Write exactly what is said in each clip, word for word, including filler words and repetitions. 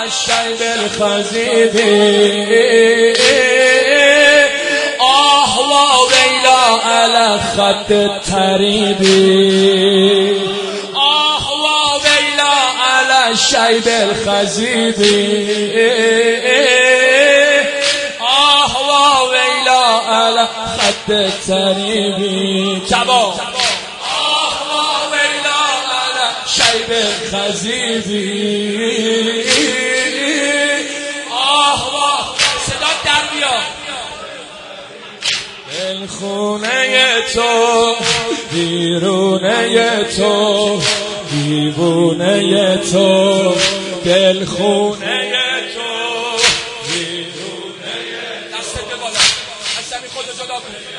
الشیب الخضیب آه و ویلا علی خط الطریب آه و ویلا علی الشیب الخضیب آه و ویلا علی خط الطریب جواب شیب خضیبی آه واه صدا در بیا دل خونه تو بیرونه تو دیوونه تو دل خونه تو بیرونه دست به بالا از زمین خود جدا کن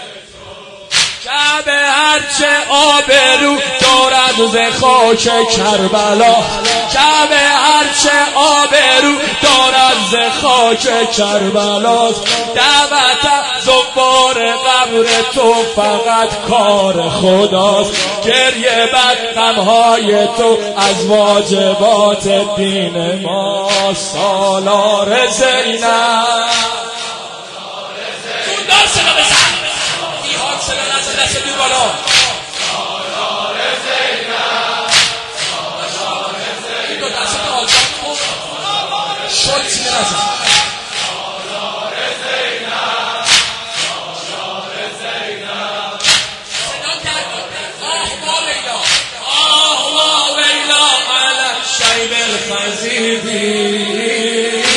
شب هرچه آبرو دارد ز خاک کربلا شب هرچه آبرو دارد ز خاک کربلا دعوت زوار قبر تو فقط کار خداست گریه بر غمهای تو از واجبات دین ما سالار زینب دست دور بالا سالار زینب سالار زینب این دو دست تو آجام خوب شد سینه نزد سالار زینب سالار زینب صدا کرد آه و ویلا آه و ویلا علی الشیب الخضیبی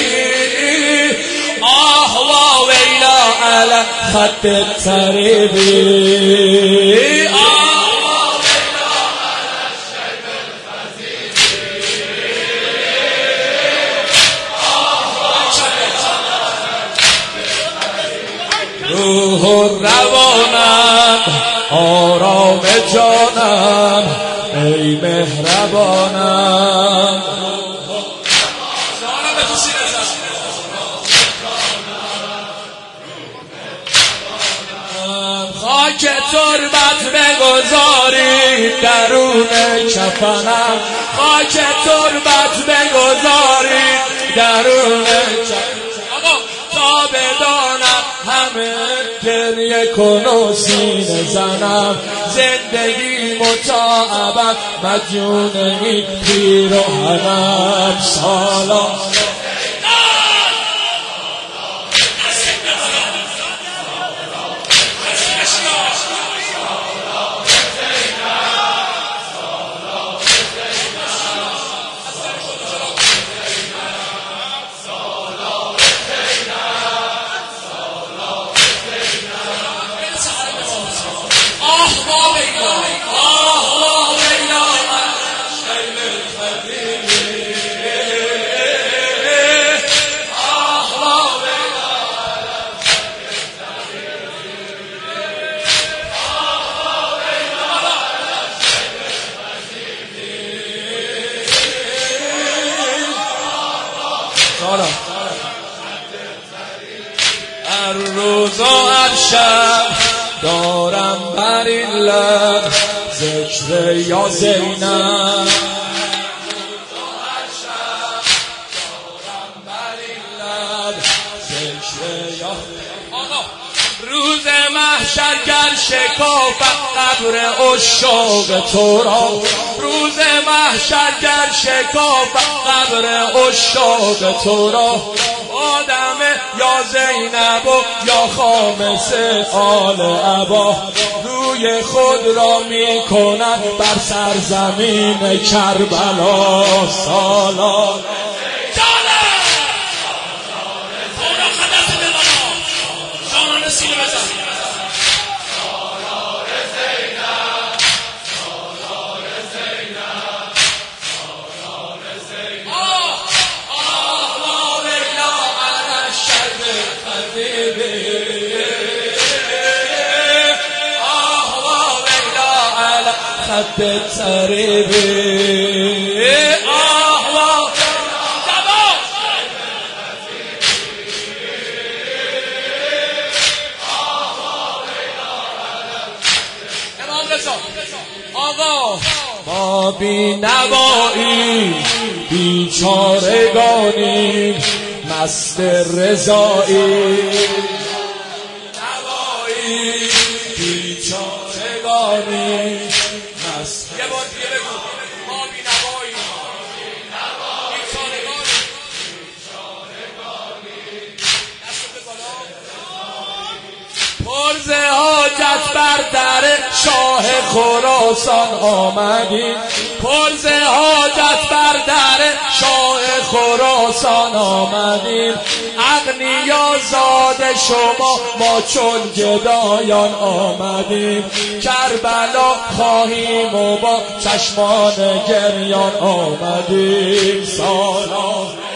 آه و ویلا علی خط الطریب روح و روانم آرام جانم ای مهربانم خاک تربت بگذاری درون کفنم خاک تربت بگذاری درون کفنم آقا تا بدانم همه گریه کن و سینه زنم زندگی متاعبت مدیون این پیر و حرم سالار هر روز و هر شب دارم بر این لب ذکر یا زینب روز محشر گر شکافت قبر عشاق تو را روز محشر گر شکافت قبر عشاق تو را آدم یا زینب و یا خامس آل عبا روی خود را می کند بر سرزمین کربلا سالار خط الطریب آه و جواب امام رضا آقا ما بی نوایی بیچارگانی مست رضایی نوایی بیچارگانی مست. یه بار دیگه بگو ما بی نوایی بیچارگانی دست به بالا. پرز حاجت بر در شاه خراسان آمدیم، پرز حاجت بر در شاه خراسان آمدیم. اغنیا زاد شما ما چون گدایان آمدیم، کربلا خواهیم و با چشمان گریان آمدیم. سلام